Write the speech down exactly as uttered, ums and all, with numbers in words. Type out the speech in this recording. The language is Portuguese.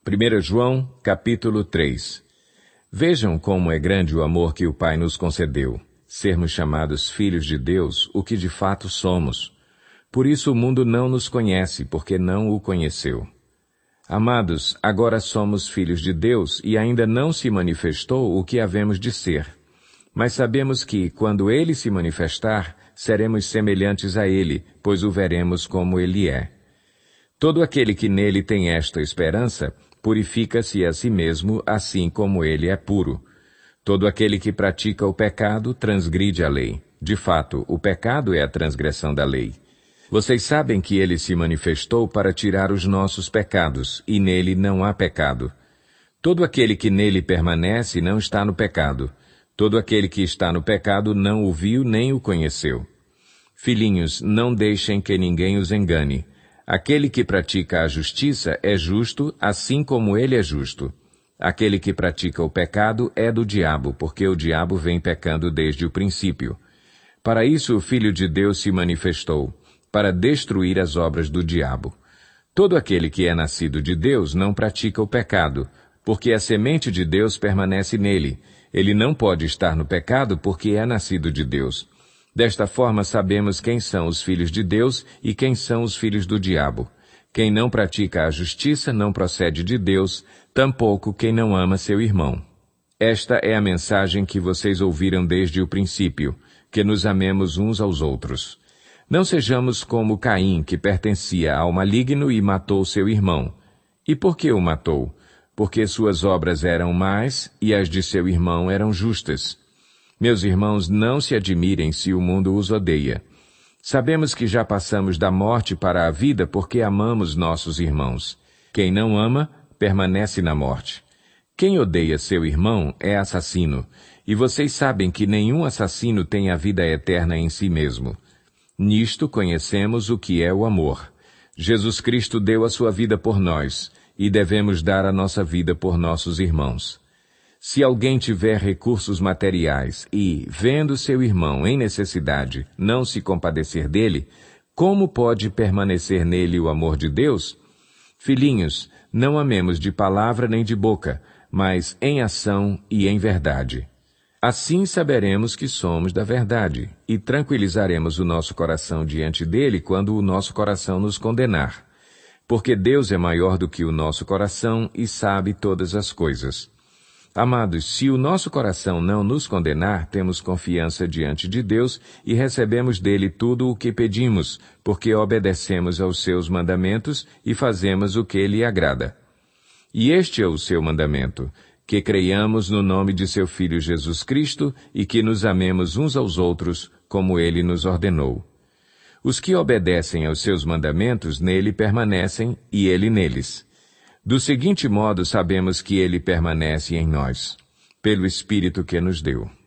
primeiro João, capítulo três. Vejam como é grande o amor que o Pai nos concedeu, sermos chamados filhos de Deus, o que de fato somos. Por isso o mundo não nos conhece, porque não o conheceu. Amados, agora somos filhos de Deus e ainda não se manifestou o que havemos de ser. Mas sabemos que, quando Ele se manifestar, seremos semelhantes a Ele, pois o veremos como Ele é. Todo aquele que nele tem esta esperança, purifica-se a si mesmo, assim como ele é puro. Todo aquele que pratica o pecado transgride a lei. De fato, o pecado é a transgressão da lei. Vocês sabem que ele se manifestou para tirar os nossos pecados, e nele não há pecado. Todo aquele que nele permanece não está no pecado. Todo aquele que está no pecado não o viu nem o conheceu. Filhinhos, não deixem que ninguém os engane. Aquele que pratica a justiça é justo, assim como ele é justo. Aquele que pratica o pecado é do diabo, porque o diabo vem pecando desde o princípio. Para isso o Filho de Deus se manifestou, para destruir as obras do diabo. Todo aquele que é nascido de Deus não pratica o pecado, porque a semente de Deus permanece nele. Ele não pode estar no pecado porque é nascido de Deus. Desta forma sabemos quem são os filhos de Deus e quem são os filhos do diabo. Quem não pratica a justiça não procede de Deus, tampouco quem não ama seu irmão. Esta é a mensagem que vocês ouviram desde o princípio, que nos amemos uns aos outros. Não sejamos como Caim, que pertencia ao maligno e matou seu irmão. E por que o matou? Porque suas obras eram más e as de seu irmão eram justas. Meus irmãos, não se admirem se o mundo os odeia. Sabemos que já passamos da morte para a vida porque amamos nossos irmãos. Quem não ama, permanece na morte. Quem odeia seu irmão é assassino, e vocês sabem que nenhum assassino tem a vida eterna em si mesmo. Nisto conhecemos o que é o amor. Jesus Cristo deu a sua vida por nós, e devemos dar a nossa vida por nossos irmãos. Se alguém tiver recursos materiais e, vendo seu irmão em necessidade, não se compadecer dele, como pode permanecer nele o amor de Deus? Filhinhos, não amemos de palavra nem de boca, mas em ação e em verdade. Assim saberemos que somos da verdade, e tranquilizaremos o nosso coração diante dele quando o nosso coração nos condenar. Porque Deus é maior do que o nosso coração e sabe todas as coisas. Amados, se o nosso coração não nos condenar, temos confiança diante de Deus e recebemos dele tudo o que pedimos, porque obedecemos aos seus mandamentos e fazemos o que lhe agrada. E este é o seu mandamento, que creiamos no nome de seu Filho Jesus Cristo e que nos amemos uns aos outros, como ele nos ordenou. Os que obedecem aos seus mandamentos nele permanecem e ele neles. Do seguinte modo sabemos que ele permanece em nós, pelo Espírito que nos deu.